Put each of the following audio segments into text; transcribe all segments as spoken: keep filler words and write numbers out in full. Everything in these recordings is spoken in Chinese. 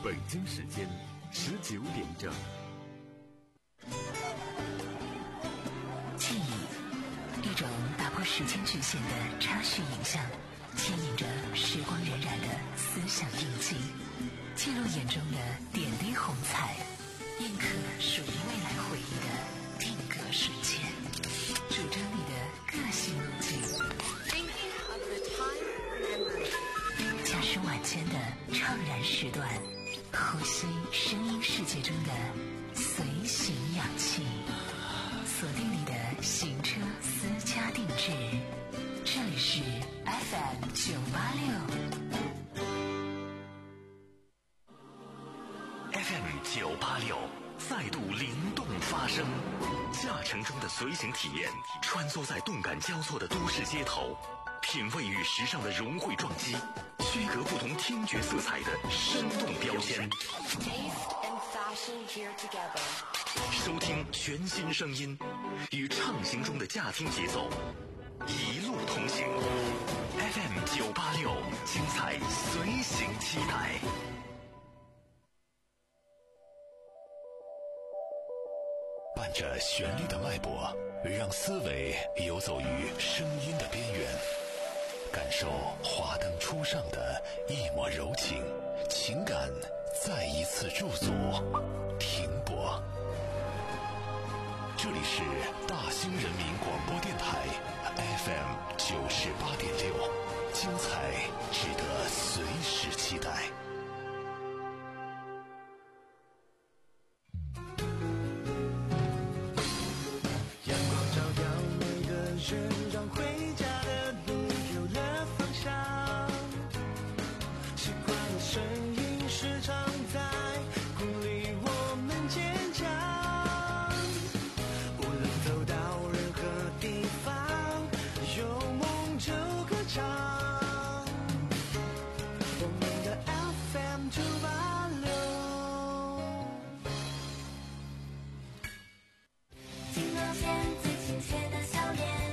北京时间十九点整。 记忆，一种打破时间局限的插叙影像，牵引着时光荏苒的思想印记，记录眼中的点滴红彩，印刻属于未来回忆的定格瞬间，主张你的个性路径。驾驶晚间的怅然时段，呼吸声音世界中的随行氧气，锁定你的行车私家定制。这里是 F M 九八六 F M 九八六再度灵动发声，驾乘中的随行体验，穿梭在动感交错的都市街头，品味与时尚的融汇撞击，区隔不同听觉色彩的生动标签，收听全新声音，与畅行中的驾听节奏一路同行。 F M 九八六，精彩随行期待。伴着旋律的脉搏，让思维游走于声音的边缘，感受华灯初上的一抹柔情，情感再一次驻足停泊。这里是大兴人民广播电台 F M 九十八点六，精彩值得随时期待。 让回家的路有了方向，习惯的声音时常在鼓励我们坚强，无论走到任何地方，有梦就歌唱，我们的 F M 九八六。 听到线最亲切的笑脸，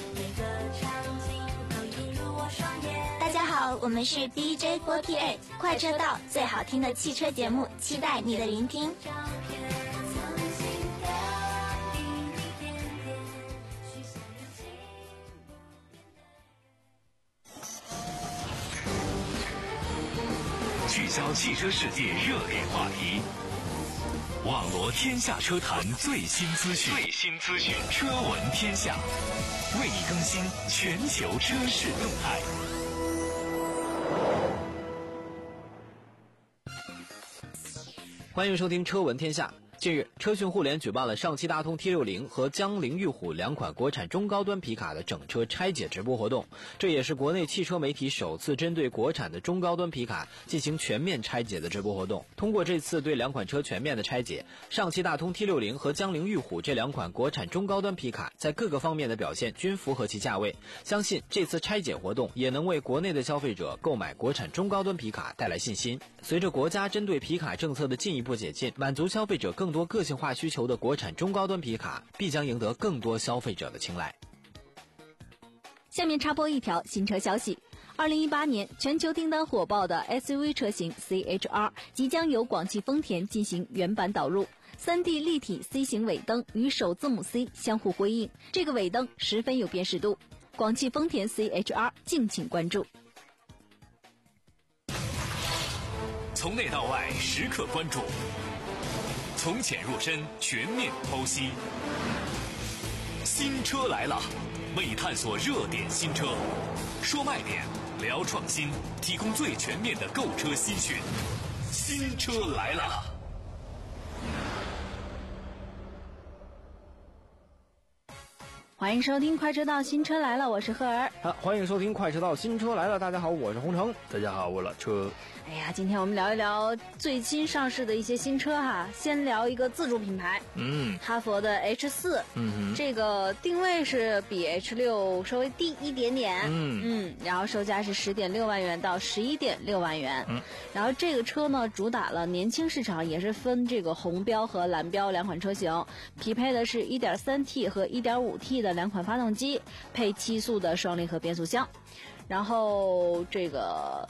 大家好，我们是 D J 四十八 快车道，最好听的汽车节目，期待你的聆听。 聚焦汽车世界热点话题，网罗天下车坛最新资讯，最新资讯，车闻天下，为你更新全球车市动态。 欢迎收听车闻天下。近日，车讯互联举办了上汽大通 T 六十 和江铃玉虎两款国产中高端皮卡的整车拆解直播活动，这也是国内汽车媒体首次针对国产的中高端皮卡进行全面拆解的直播活动。通过这次对两款车全面的拆解，上汽大通 T 六十 和江铃玉虎这两款国产中高端皮卡在各个方面的表现均符合其价位，相信这次拆解活动也能为国内的消费者购买国产中高端皮卡带来信心。随着国家针对皮卡政策的进一步解禁，满足消费者更多个性化需求的国产中高端皮卡必将赢得更多消费者的青睐。 下面插播一条新车消息，二零一八年全球订单火爆的 S U V 车型 C H R 即将由广汽丰田进行原版导入， 三 D 立体 C 型尾灯与首字母 C 相互辉映，这个尾灯十分有辨识度，广汽丰田 C H R 敬请关注。 从内到外时刻关注，从浅入深全面剖析。新车来了，为你探索热点新车，说卖点，聊创新，提供最全面的购车资讯。新车来了。 欢迎收听快车道新车来了，我是赫儿。 好，欢迎收听快车道新车来了，大家好，我是洪城。 大家好，我老车。 哎呀，今天我们聊一聊最新上市的一些新车哈。先聊一个自主品牌， 嗯， 哈佛的 H 四， 嗯， 这个定位是比 H 六稍微低一点点， 嗯嗯，然后售价是十点六万元到十一点六万元， 嗯， 然后这个车呢主打了年轻市场，也是分这个红标和蓝标两款车型，匹配的是 一点三 T 和 一点五 T 的两款发动机，配七速的双离合变速箱。然后这个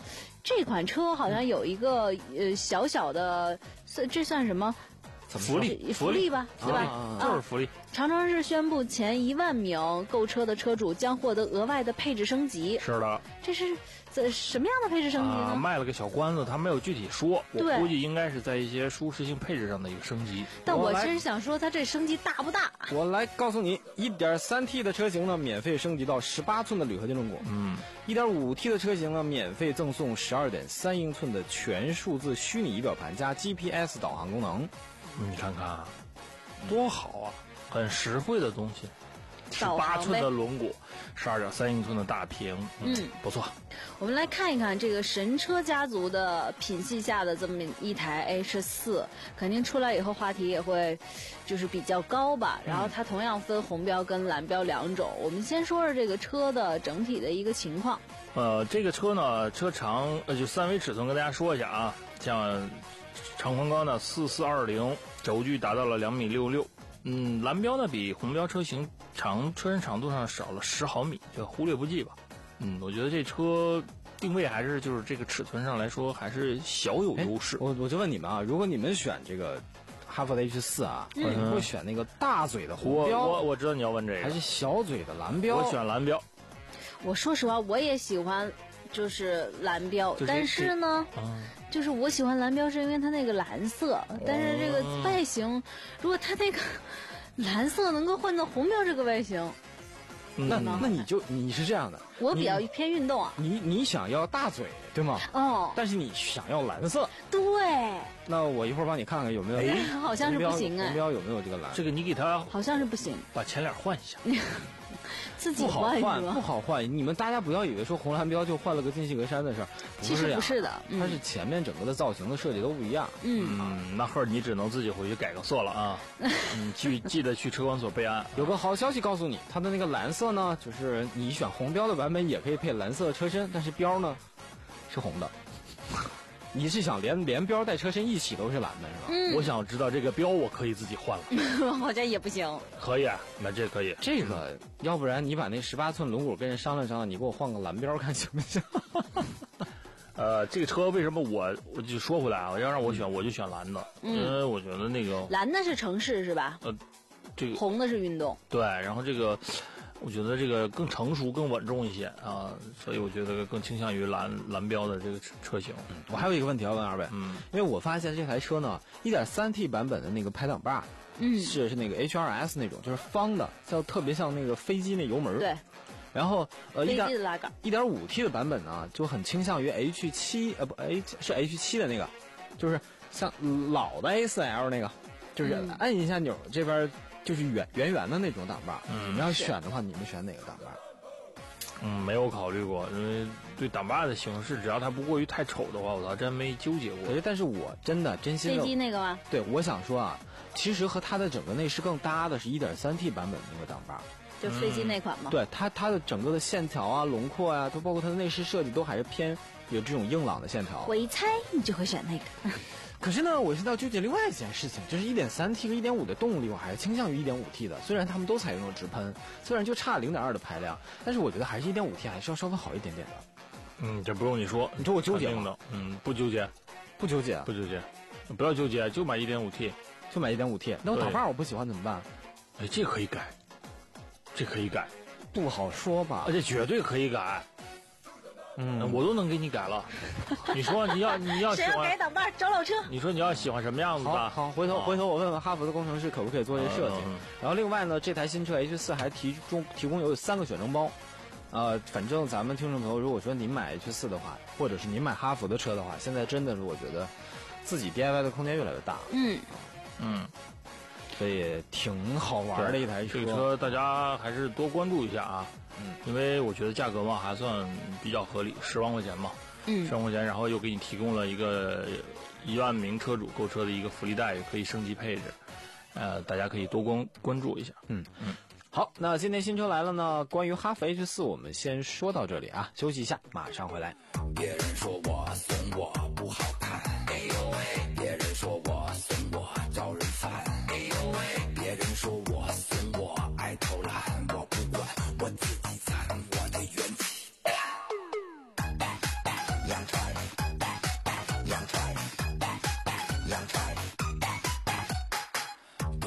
这款车好像有一个呃小小的，这算什么？ 福利福利吧，对吧？ 啊、就是福利。 长城是宣布前一万名购车的车主将获得额外的配置升级。 是的， 这是这什么样的配置升级呢？ 啊、卖了个小关子，他没有具体说，我对估计应该是在一些舒适性配置上的一个升级。 但我其实想说，它这升级大不大？ 我来告诉你 ，一点三 T 的车型呢，免费升级到十八寸的铝合金轮毂。 嗯一点五 T 的车型呢，免费赠送十二点三英寸的全数字虚拟仪表盘加 G P S 导航功能。 你看看啊，多好啊，很实惠的东西。十八寸的轮毂，十二点三英寸的大屏，嗯，嗯不错。 我们来看一看这个神车家族的品系下的这么一台 H 四，肯定出来以后话题也会就是比较高吧。然后它同样分红标跟蓝标两种。我们先说说这个车的整体的一个情况。 呃，这个车呢，车长呃就三维尺寸跟大家说一下啊，像长宽高呢四四二零，轴距达到了两米六六。嗯，蓝标呢比红标车型长车身长度上少了十毫米，就忽略不计吧。嗯，我觉得这车定位还是就是这个尺寸上来说还是小有优势。 我我就问你们啊，如果你们选这个哈弗的 H 四啊，嗯、你会选那个大嘴的红标？ 我我我知道你要问这个， 还是小嘴的蓝标？ 我选蓝标。 我说实话，我也喜欢就是蓝标， 就是、 但是呢。嗯就是我喜欢蓝标是因为它那个蓝色，但是这个外形，如果它那个蓝色能够换到红标这个外形， 那那你就你是这样的， 我比较偏运动啊。 你你想要大嘴对吗？ 哦。 但是你想要蓝色。 对。 那我一会儿帮你看看有没有。 哎，好像是不行哎。 红标有没有这个蓝？ 这个你给它好像是不行。 把前脸换一下。 自己换不好换，不好换。你们大家不要以为说红蓝标就换了个进气格栅的事儿， 其实不是的， 嗯、它是前面整个的造型的设计都不一样。 嗯, 嗯那会儿你只能自己回去改个色了啊。嗯，记记得去车管所备案。 有个好消息告诉你，它的那个蓝色呢，就是你选红标的版本也可以配蓝色的车身，但是标呢是红的。你是想连连标带车身一起都是蓝的是吧？ 嗯， 我想知道这个标我可以自己换了。 好像也不行。 可以啊，那这可以。 这个，要不然你把那十八寸轮毂跟人商量商量，你给我换个蓝标看行不行？ 呃，这个车为什么我我就说回来啊，要让我选，我就选蓝的， 嗯、 因为我觉得那个蓝的是城市是吧？ 呃，这个红的是运动。 对，然后这个。我觉得这个更成熟、更稳重一些啊，所以我觉得更倾向于蓝蓝标的这个车型。 嗯，我还有一个问题要问二位， 嗯， 因为我发现这台车呢 一点三 T 版本的那个排挡把， 嗯， 是是那个 H R S 那种，就是方的，像特别像那个飞机那油门。 对。 然后呃， 飞机的拉杆。 一点五 T 的版本呢，就很倾向于 H 七，呃不 H 是 H 七的那个，就是像老的 A 四 L 那个，就是按一下钮这边。就是圆圆圆的那种挡把， 嗯， 你要选的话，你们选哪个挡把？ 嗯，没有考虑过，因为对挡把的形式，只要它不过于太丑的话，我倒真没纠结过。 可是，但是我真的真心的飞机那个吗？ 对，我想说啊，其实和它的整个内饰更搭的是 一点三 T 版本的那个挡把， 就飞机那款吗？ 嗯、对，它它的整个的线条啊、轮廓啊，都包括它的内饰设计，都还是偏有这种硬朗的线条。 我一猜你就会选那个。 可是呢，我现在要纠结另外一件事情，就是 一点三 T 和 一点五 的动力，我还是倾向于 一点五 T 的。虽然他们都采用了直喷，虽然就差 零点二 的排量，但是我觉得还是 一点五 T 还是要稍微好一点点的。 嗯，这不用你说， 你说我纠结吗？嗯，不纠结， 不纠结， 不纠结，不要纠结，就买 一点五 T， 就买 一点五 T。那我挡把我不喜欢怎么办？ 哎，这可以改，这可以改， 不好说吧？ 而且绝对可以改。嗯，我都能给你改了。你说你要你要喜欢谁要改挡把找老车？ 你说你要喜欢什么样子的？ 好，好，回头回头我问问哈弗的工程师可不可以做这设计。 嗯、 然后另外呢，这台新车 H 四还提供提供有三个选装包。呃，反正咱们听众朋友，如果说您买 H 四的话，或者是您买哈弗的车的话，现在真的是我觉得自己 D I Y 的空间越来越大。 嗯嗯。 所以挺好玩的一台车。 这个车大家还是多关注一下啊。 嗯， 因为我觉得价格嘛还算比较合理，十万块钱嘛， 嗯， 十万块钱，然后又给你提供了一个一万名车主购车的一个福利待遇，可以升级配置，呃，大家可以多关关注一下。 嗯嗯，好，那今天新车来了呢，关于哈弗 H 四我们先说到这里啊，休息一下，马上回来。 别人说我怂我不好看，哎呦喂，别人说我怂我招人烦，哎呦喂，别人说我怂我爱偷懒，我不管，我自己攒我的元气。两川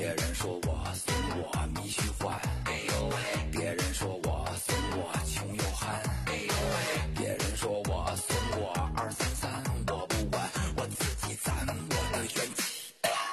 别人说我损我迷虚幻，哎呦喂，别人说我损我穷又憨，哎呦喂，别人说我损我二三三，我不管，我自己攒我的元气。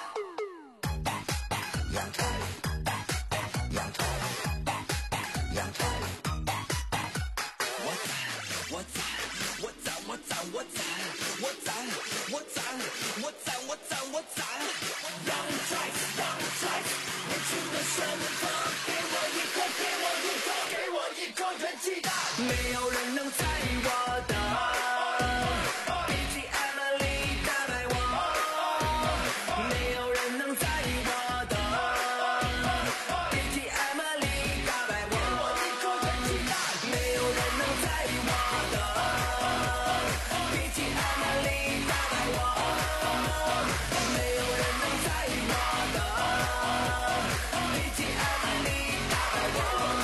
阳春，阳春，阳春，我攒，我攒，我攒，我攒，我攒，我攒，我攒，我攒，我攒，我攒。Young Trice, Young Trice， 年轻的旋风，给我一颗，给我一颗，给我一颗元气弹，没有人能在意我的 B G M 里打败我，没有人能在意我的 B G M 里打败我，给我一颗元气弹，没有人能在意我的 B G M 里打败我，没有人能在意我的 B G M 里打败我。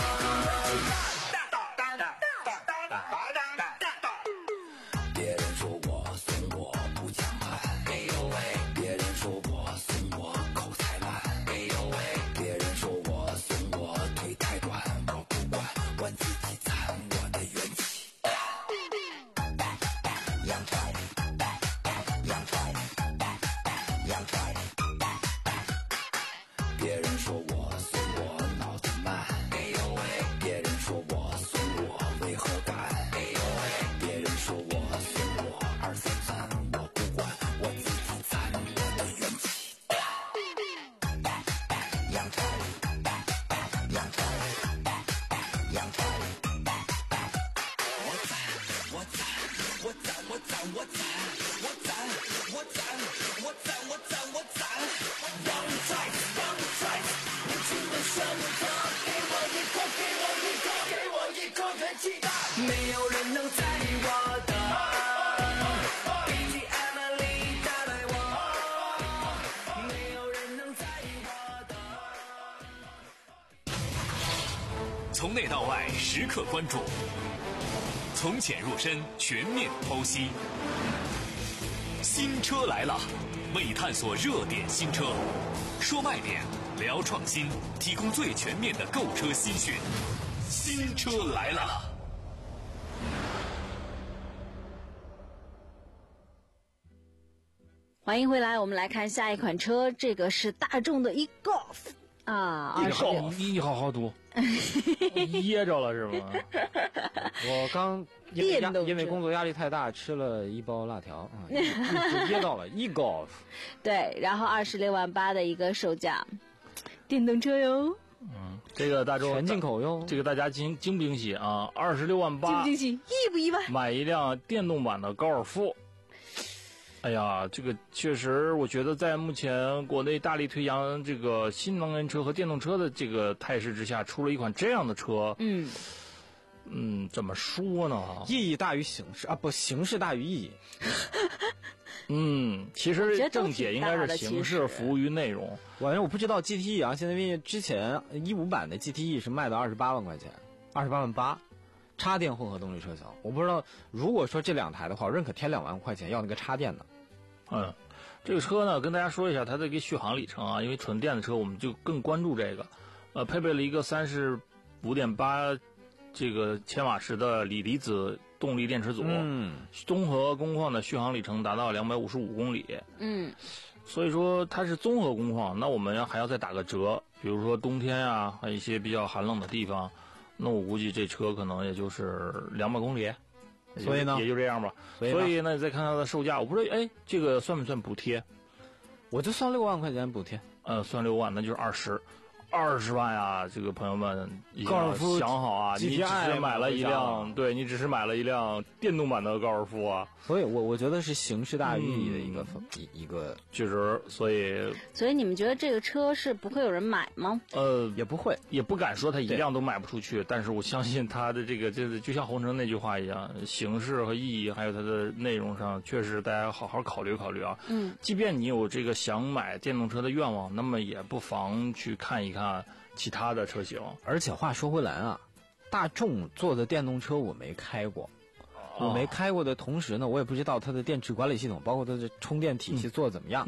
别人说我损我不强悍，哎呦喂，别人说我损我口才烂，哎呦喂，别人说我损我腿太短，我不管，我自己攒我的元气。阳春，阳春，阳春。别人说我损我脑子慢，哎呦喂，别人说我损我违和感，哎呦喂，别人说我损我二三三，我不管，我自己攒我的元气。阳春，阳春，阳春。我攒，我攒，我攒，我攒，我攒，我攒，我攒，我攒，我攒，我攒。Young Trice, Young Trice， 年轻的旋风，给我一颗，给我一颗，给我一颗元气弹，没有人能在意我的 B G M 里打败我，没有人能在意我的。 从内到外时刻关注，从浅入深全面剖析。新车来了，为探索热点新车，说卖点，聊创新，提供最全面的购车新讯。新车来了。 欢迎回来，我们来看下一款车，这个是大众的 e-Golf 啊， 你二十好，你你好好读，噎着了是吗？ 我刚因为压电动车因为工作压力太大，吃了一包辣条啊，一直噎到了。e-Golf 对，然后二十六万八的一个售价，电动车哟， 嗯，这个大众全进口哟， 这个大家惊惊不惊喜啊？二十六万惊八不，惊喜，意不意外？ 买一辆电动版的高尔夫。哎呀，这个确实，我觉得在目前国内大力推扬这个新能源车和电动车的这个态势之下，出了一款这样的车， 嗯嗯，怎么说呢？ 意义大于形式啊，不，形式大于意义。 嗯，其我觉实得都正解应挺大的该是形其实式服务于内容。 反正我不知道 G T E 啊，现在因为之前一五版的 G T E 是卖到二十八万块钱，二十八万八，插电混合动力车型。我不知道，如果说这两台的话，我认可添两万块钱要那个插电的。 嗯，这个车呢，跟大家说一下它的一个续航里程啊，因为纯电的车我们就更关注这个，呃，配备了一个三十五点八这个千瓦时的锂离子动力电池组， 嗯，综综合工况的续航里程达到两百五十五公里， 嗯， 所以说它是综合工况，那我们还要再打个折，比如说冬天啊，还有一些比较寒冷的地方，那我估计这车可能也就是两百公里。 所以呢也就这样吧。 所以呢所以呢，你再看它的售价，我不知道，哎，这个算不算补贴？ 我就算六万块钱补贴。 呃，算六万，那就是二十，二十万呀！这个朋友们一定要高尔夫想好啊，你 G T 只 I 是买了一买回辆，对你只是买了一辆电动版的高尔夫啊， 所以我我觉得是形式大于意义的一个、 嗯、 一一个， 确实，所以所以你们觉得这个车是不会有人买吗？ 呃， 也不会， 也不敢说它一辆都卖不出去，但是我相信它的这个，这就像洪城那句话一样，形式和意义还有它的内容上，确实大家好好考虑考虑啊。 嗯， 即便你有这个想买电动车的愿望，那么也不妨去看一看其他的车型。 而且话说回来啊，大众做的电动车我没开过，我没开过的同时呢，我也不知道它的电池管理系统，包括它的充电体系做的怎么样。 嗯，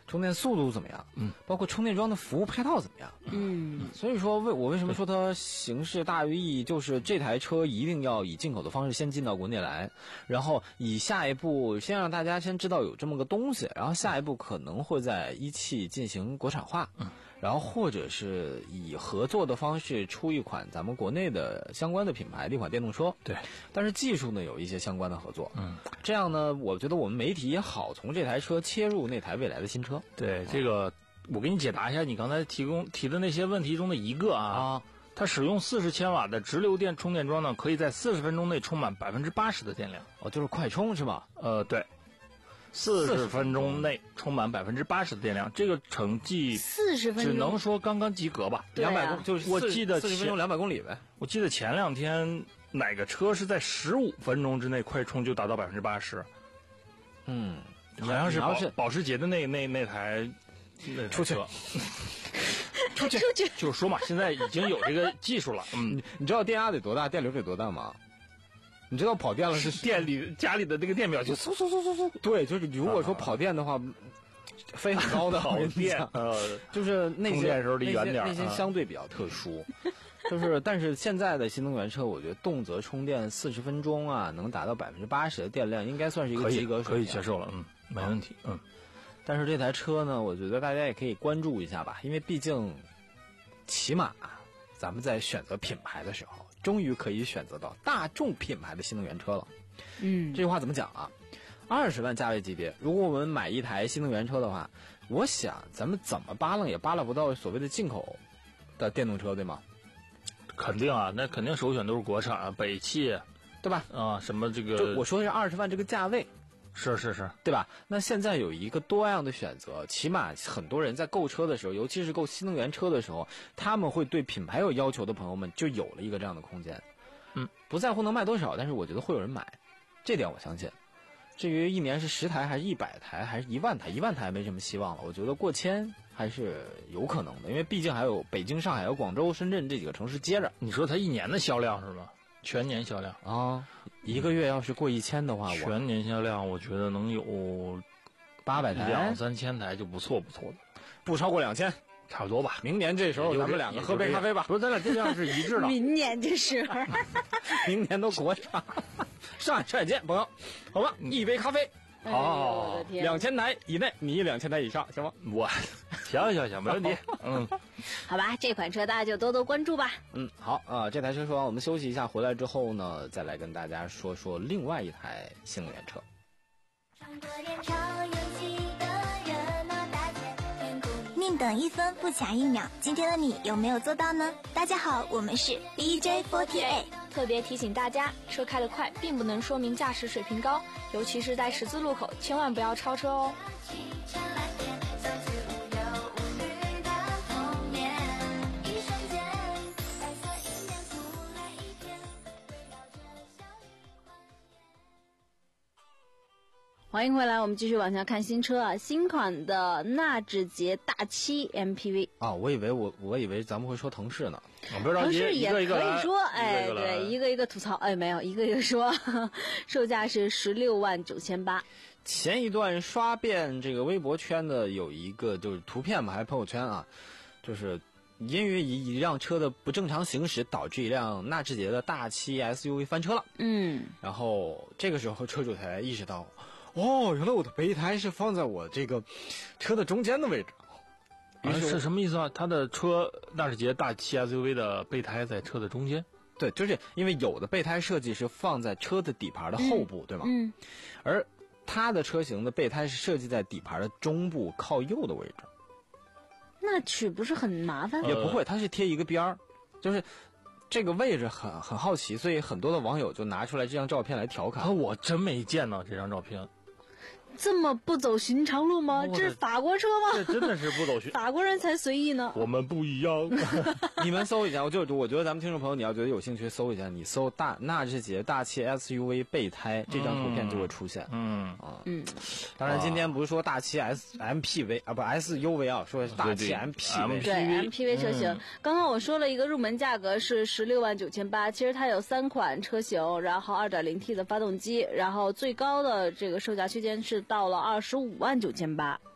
充电速度怎么样？ 嗯， 包括充电桩的服务配套怎么样？ 嗯， 所以说为我为什么说它形式大于意义，就是这台车一定要以进口的方式先进到国内来，然后以下一步先让大家先知道有这么个东西，然后下一步可能会在一汽进行国产化， 嗯， 然后或者是以合作的方式出一款咱们国内的相关的品牌的一款电动车， 对， 但是技术呢有一些相关的合作， 嗯， 这样呢，我觉得我们媒体也好从这台车切入那台未来的新车。 对，这个我给你解答一下你刚才提供提的那些问题中的一个啊。啊它使用四十千瓦的直流电充电桩呢，可以在四十分钟内充满百分之八十的电量。 哦，就是快充是吧？ 呃，对，四十分钟内充满百分之八十的电量，这个成绩四十分钟只能说刚刚及格吧。 两百公就是我记得四十分钟两百公里呗。 我记得前两天哪个车是在十五分钟之内快充就达到百分之八十？ 嗯， 好像是保是保时捷的那那那台那台出去车。 出去出去， 就是说嘛，现在已经有这个技术了。嗯， 你你知道电压得多大，电流得多大吗？你知道跑电了是店里家里的这个电表就嗖嗖嗖嗖嗖。 对，就是如果说跑电的话，飞很高的跑电，呃， 就是那些充电时候离远点， 那些相对比较特殊。就是，但是现在的新能源车，我觉得动辄充电四十分钟啊，能达到百分之八十的电量，应该算是一个及格水平， 可以接受了，嗯，没问题，嗯。 但是这台车呢，我觉得大家也可以关注一下吧，因为毕竟，起码咱们在选择品牌的时候，终于可以选择到大众品牌的新能源车了。 嗯， 这句话怎么讲啊？二十万价位级别，如果我们买一台新能源车的话，我想咱们怎么扒拉也扒拉不到所谓的进口的电动车，对吗？ 肯定啊，那肯定首选都是国产啊，北汽， 对吧？ 啊，什么这个？ 就我说的是二十万这个价位。 是是是， 对吧？那现在有一个多样的选择，起码很多人在购车的时候，尤其是购新能源车的时候，他们会对品牌有要求的朋友们就有了一个这样的空间。 嗯， 不在乎能卖多少，但是我觉得会有人买，这点我相信。至于一年是十台还是一百台还是一万台，一万台没什么希望了。我觉得过千还是有可能的，因为毕竟还有北京、上海、有广州、深圳这几个城市接着。 你说它一年的销量是吗？全年销量啊，一个月要是过一千的话， 我全年销量我觉得能有八百台、 两三千台就不错不错的， 不超过两千， 差不多吧。 明年这时候咱们两个喝杯咖啡吧， 不是咱俩这样是一致的。 明年这时候， 明年都国产，上海车展见，朋友，好吧，一杯咖啡。 好， 两千台以内，你两千台以上，行吗？ 我，行行行，没问题。嗯， 好吧，这款车大家就多多关注吧。 嗯，好啊、呃，这台车说完，我们休息一下，回来之后呢，再来跟大家说说另外一台新能源车。 宁等一分不卡一秒，今天的你有没有做到呢？大家好，我们是 D J 四十八。 特别提醒大家，车开得快并不能说明驾驶水平高，尤其是在十字路口，千万不要超车哦。 欢迎回来，我们继续往下看新车啊，新款的纳智捷大七 M P V 啊，我以为我我以为咱们会说腾势呢， 我不知道腾势也可以说，哎， 一个一个对，一个一个吐槽，哎，没有，一个一个说，售价是十六万九千八。 前一段刷遍这个微博圈的有一个就是图片嘛，还是朋友圈啊，就是因为一一辆车的不正常行驶，导致一辆纳智捷的大七 S U V 翻车了。 嗯， 然后这个时候车主才意识到。哦，原来我的备胎是放在我这个车的中间的位置。 啊、是什么意思啊？他的车纳智捷大七 S U V 的备胎在车的中间？ 对，就是因为有的备胎设计是放在车的底盘的后部， 嗯、 对吗？ 嗯。 而它的车型的备胎是设计在底盘的中部靠右的位置。 那取不是很麻烦？ 也不会，它是贴一个边儿，就是这个位置很很好奇，所以很多的网友就拿出来这张照片来调侃。 啊、我真没见到这张照片。 这么不走寻常路吗？这是法国车吗？ 这真的是不走寻， 法国人才随意呢。 我们不一样。 你们搜一下，我就我觉得咱们听众朋友，你要觉得有兴趣，搜一下，你搜大纳智捷大七 S U V 备胎，这张图片就会出现。 嗯啊嗯。 当然，今天不是说大七 S M P V 啊，不 S U V 啊，说的是大七 M P V。 对 M P V 车型、嗯，刚刚我说了一个入门价格是十六万九千八，其实它有三款车型，然后 二点零 T 的发动机，然后最高的这个售价区间是到了二十五万九千八。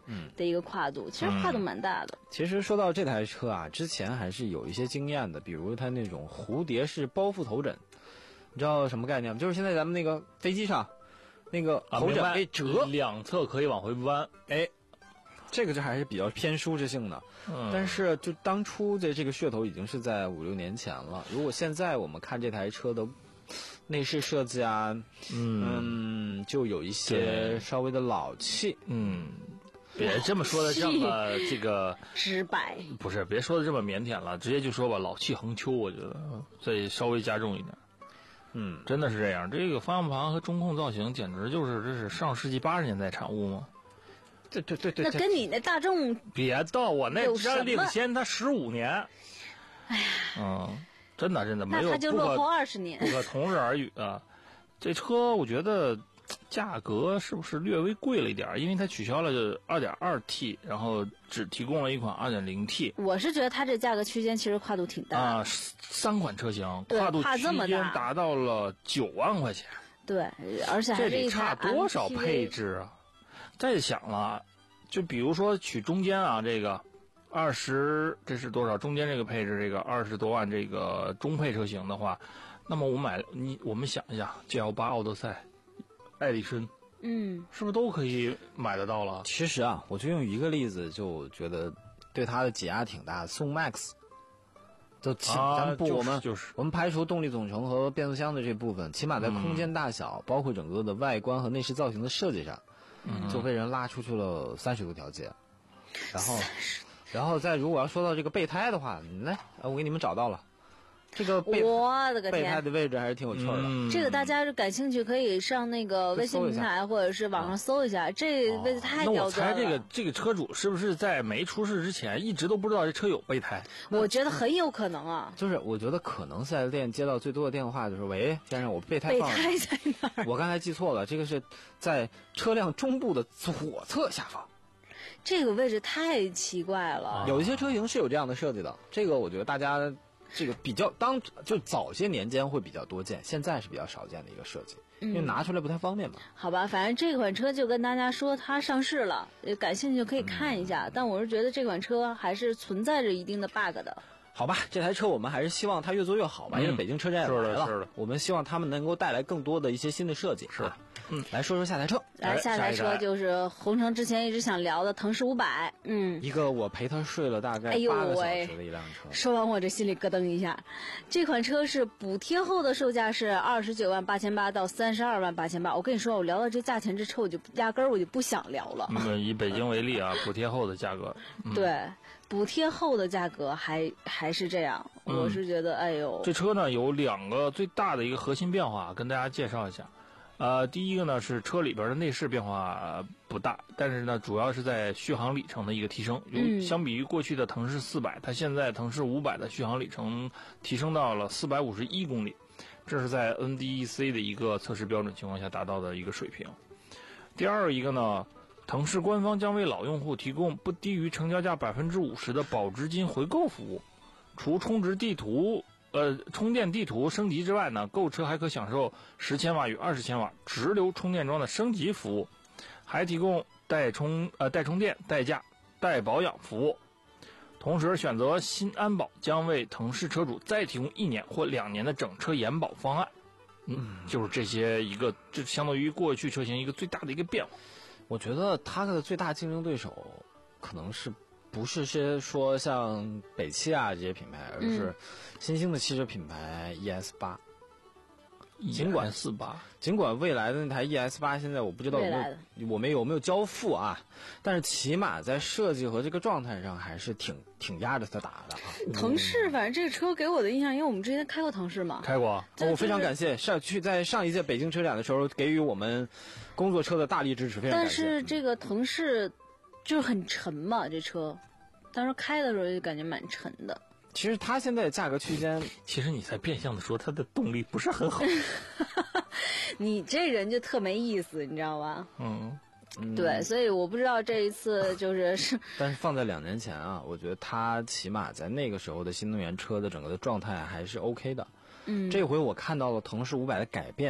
的一个跨度，其实跨度蛮大的。 其实说到这台车啊，之前还是有一些经验的，比如它那种蝴蝶式包覆头枕，你知道什么概念吗？就是现在咱们那个飞机上那个头枕可以折， 两侧可以往回弯， 哎。这个就还是比较偏舒适性的，嗯，但是就当初的这个噱头已经是在五六年前了。如果现在我们看这台车的内饰设计啊，嗯，嗯就有一些稍微的老气， 嗯，别这么说的这么这个直白， 不是，别说的这么腼腆了，直接就说吧，老气横秋，我觉得再稍微加重一点。 嗯， 真的是这样。这个方向盘和中控造型简直就是这是上世纪八十年代产物吗？ 对对对对， 那跟你那大众别到我那只领先他十五年， 哎呀， 嗯，真的真的没有， 那他就落后二十年， 不可同日而语啊。这车我觉得价格是不是略微贵了一点？因为它取消了 二点二 T， 然后只提供了一款 二点零 T。 我是觉得它这价格区间其实跨度挺大啊，三款车型跨度区间达到了九万块钱。 对，而且还是这得差多少配置啊？再想了，就比如说取中间啊，这个二十，这是多少？中间这个配置，这个二十多万这个中配车型的话，那么我买你，我们想一下 G L 八 奥德赛、艾力绅， 嗯， 是不是都可以买得到了？ 其实啊，我就用一个例子，就觉得对它的挤压挺大的。宋 MAX， 就起、啊、咱们不、 就是、 我们就是我们排除动力总成和变速箱的这部分，起码在空间大小，嗯、包括整个的外观和内饰造型的设计上。嗯、就被人拉出去了三十多条街，然后，然后再如果要说到这个备胎的话，来，我给你们找到了，这个备我的个天， 备胎的位置还是挺有趣的。 嗯、 这个大家感兴趣可以上那个微信平台或者是网上搜一下，这位置太刁钻了。 那我猜这个这个车主是不是在没出事之前一直都不知道这车有备胎？ 我觉得很有可能啊。 就是我觉得可能四 S 店接到最多的电话就是：喂，先生，我备胎放了。 备胎在哪儿？ 我刚才记错了，这个是在车辆中部的左侧下方。 这个位置太奇怪了。 有一些车型是有这样的设计的，这个我觉得大家。这个比较当就早些年间会比较多见，现在是比较少见的一个设计，因为拿出来不太方便嘛。 嗯、好吧，反正这款车就跟大家说它上市了，感兴趣可以看一下。嗯、但我是觉得这款车还是存在着一定的 bug 的。 好吧，这台车我们还是希望它越做越好吧，嗯、因为北京车展也来了， 是的， 我们希望他们能够带来更多的一些新的设计。 是的。 嗯，来说说下台车。 来，下台车就是红城之前一直想聊的腾势五百。嗯， 一个我陪他睡了大概八个小时的一辆车。 哎、说完我这心里咯噔一下，这款车是补贴后的售价是二十九万八千八到三十二万八千八。我跟你说，我聊到这价钱这车，我就压根儿我就不想聊了。 嗯，以北京为例啊，补贴后的价格。 嗯、对，补贴后的价格还还是这样， 嗯、 我是觉得，哎呦， 这车呢有两个最大的一个核心变化，跟大家介绍一下。呃，第一个呢是车里边的内饰变化不大，但是呢主要是在续航里程的一个提升。 嗯， 相比于过去的腾势四百，它现在腾势五百的续航里程提升到了四百五十一公里，这是在 N D E C 的一个测试标准情况下达到的一个水平。第二一个呢，腾势官方将为老用户提供不低于成交价百分之五十的保值金回购服务，除充值地图。呃，充电地图升级之外呢，购车还可享受十千瓦与二十千瓦直流充电桩的升级服务，还提供代充呃代充电、代驾、代保养服务。同时，选择新安保将为腾势车主再提供一年或两年的整车延保方案。嗯，就是这些一个，这相当于过去车型一个最大的一个变化。 我觉得它的最大竞争对手可能是。不是是说像北汽啊这些品牌，而是新兴的汽车品牌 E S 八。尽管四八， 尽管未来的那台 E S 八现在我不知道有没有我们有没有交付啊，但是起码在设计和这个状态上还是挺挺压着它打的啊。 腾势，反正这个车给我的印象，因为我们之前开过腾势嘛， 开过。 哦、我非常感谢上去在上一届北京车展的时候给予我们工作车的大力支持，非常感谢。 但是这个腾势。就是很沉嘛，这车，当时开的时候就感觉蛮沉的。 其实它现在价格区间， 其实你在变相的说它的动力不是很好。 你这人就特没意思，你知道吧？ 嗯， 对，所以我不知道这一次就是是。 但是放在两年前啊，我觉得它起码在那个时候的新能源车的整个的状态还是 OK 的。 嗯， 这回我看到了腾势五百的改变。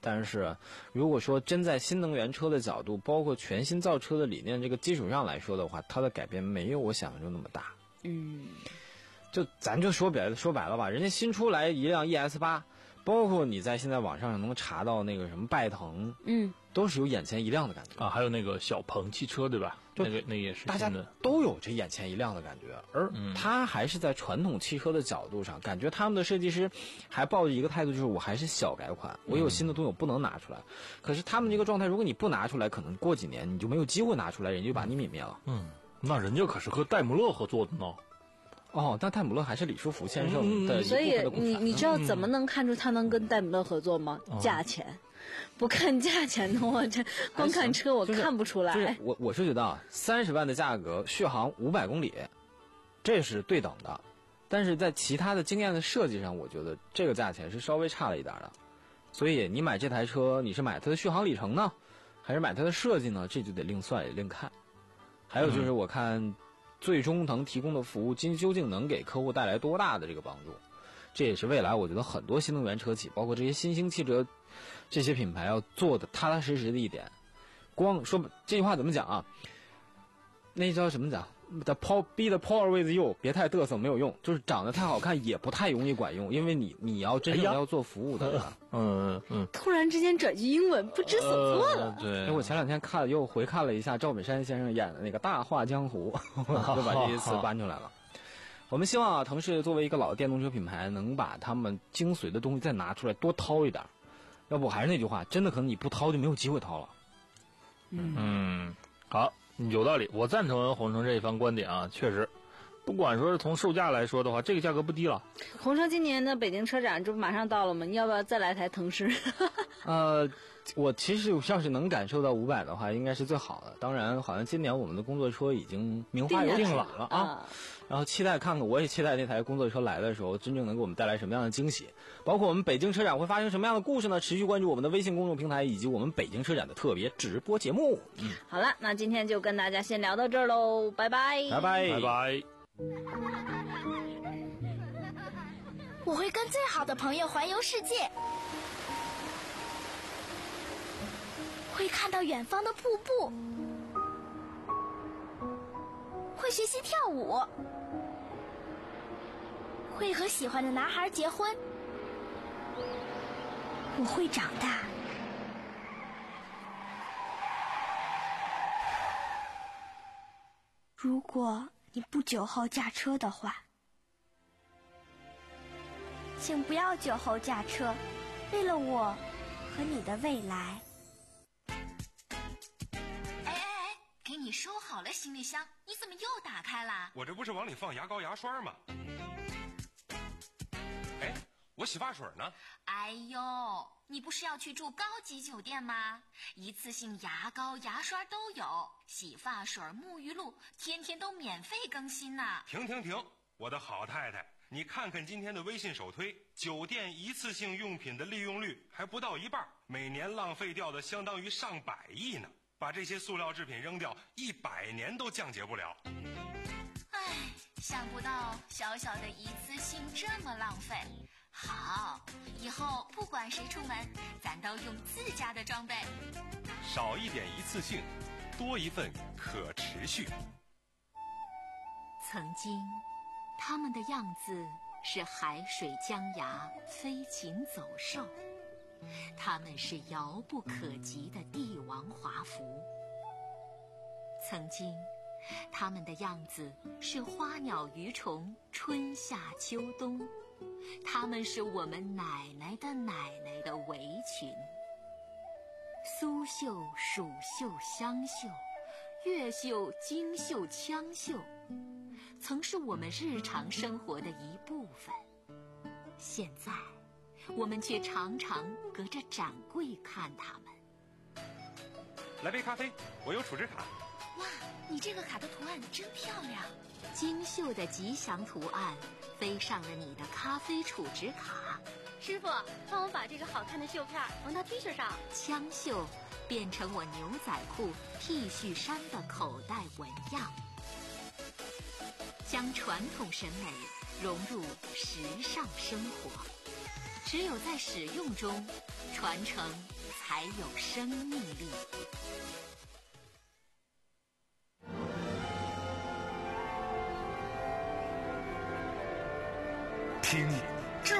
但是如果说真在新能源车的角度，包括全新造车的理念这个基础上来说的话，它的改变没有我想象中那么大。 嗯， 就咱就说白了说白了吧，人家新出来一辆 E S 八，包括你在现在网上能查到那个什么拜腾， 嗯， 都是有眼前一亮的感觉啊。还有那个小鹏汽车对吧？那个那个也是大家都有这眼前一亮的感觉，而他还是在传统汽车的角度上，感觉他们的设计师还抱着一个态度，就是我还是小改款，我有新的东西我不能拿出来。可是他们这个状态，如果你不拿出来，可能过几年你就没有机会拿出来，人家就把你泯灭了。 嗯，那人家可是和戴姆勒合作的呢。 哦，但戴姆勒还是李书福先生的一部分的股权。 所以你你知道怎么能看出他能跟戴姆勒合作吗？ 嗯、 价钱。不看价钱的话，这光看车我看不出来。 就是就是、我我是觉得啊，三十万的价格，续航五百公里，这是对等的。但是在其他的经验的设计上，我觉得这个价钱是稍微差了一点的。所以你买这台车，你是买它的续航里程呢，还是买它的设计呢？这就得另算也另看。还有就是我看最终能提供的服务，究竟能给客户带来多大的这个帮助？这也是未来我觉得很多新能源车企，包括这些新兴汽车这些品牌要做的踏踏实实的一点。光说这句话怎么讲啊？那叫什么讲 ？The power be the power with you， 别太嘚瑟没有用，就是长得太好看也不太容易管用，因为你你要真正要做服务的。对吧？ 嗯嗯。 突然之间转句英文，不知所措了。 呃、对。 因为我前两天看又回看了一下赵本山先生演的那个《大话江湖》，就把这些词搬出来了。我们希望啊，腾势作为一个老的电动车品牌，能把他们精髓的东西再拿出来，多掏一点。要不还是那句话，真的可能你不掏就没有机会掏了。 嗯嗯，好，有道理，我赞同洪城这一番观点啊，确实，不管说是从售价来说的话，这个价格不低了。 洪城今年的北京车展这不马上到了吗？你要不要再来台腾势？ 呃，我其实要是能感受到五百的话，应该是最好的。当然，好像今年我们的工作车已经名花有主了了啊。啊然后期待看看，我也期待那台工作车来的时候，真正能给我们带来什么样的惊喜。包括我们北京车展会发生什么样的故事呢？持续关注我们的微信公众平台以及我们北京车展的特别直播节目。 嗯，好了，那今天就跟大家先聊到这儿喽，拜拜， 拜拜， 拜拜。 我会跟最好的朋友环游世界，会看到远方的瀑布，会学习跳舞，会和喜欢的男孩结婚。我会长大。如果你不久后驾车的话，请不要酒后驾车，为了我和你的未来。 哎哎哎，给你收好了行李箱，你怎么又打开了？ 我这不是往里放牙膏牙刷吗？哎，我洗发水呢？ 哎呦，你不是要去住高级酒店吗？一次性牙膏牙刷都有，洗发水沐浴露天天都免费更新呢。 停停停，我的好太太，你看看今天的微信首推，酒店一次性用品的利用率还不到一半，每年浪费掉的相当于上百亿呢。把这些塑料制品扔掉，一百年都降解不了。 唉，想不到小小的一次性这么浪费。好，以后不管谁出门，咱都用自家的装备。 少一点一次性，多一份可持续。 曾经他们的样子是海水江崖，飞禽走兽，他们是遥不可及的帝王华服。曾经他们的样子是花鸟鱼虫，春夏秋冬，他们是我们奶奶的奶奶的围裙。苏绣、蜀绣、湘绣，越绣、京绣、羌绣，曾是我们日常生活的一部分。现在我们却常常隔着展柜看他们。 来杯咖啡，我有储值卡。 哇，你这个卡的图案真漂亮，精绣的吉祥图案飞上了你的咖啡储值卡。 师傅，帮我把这个好看的绣片缝到 T 恤上。 枪绣变成我牛仔裤、T 恤衫的口袋纹样，将传统审美融入时尚生活。只有在使用中传承才有生命力。 听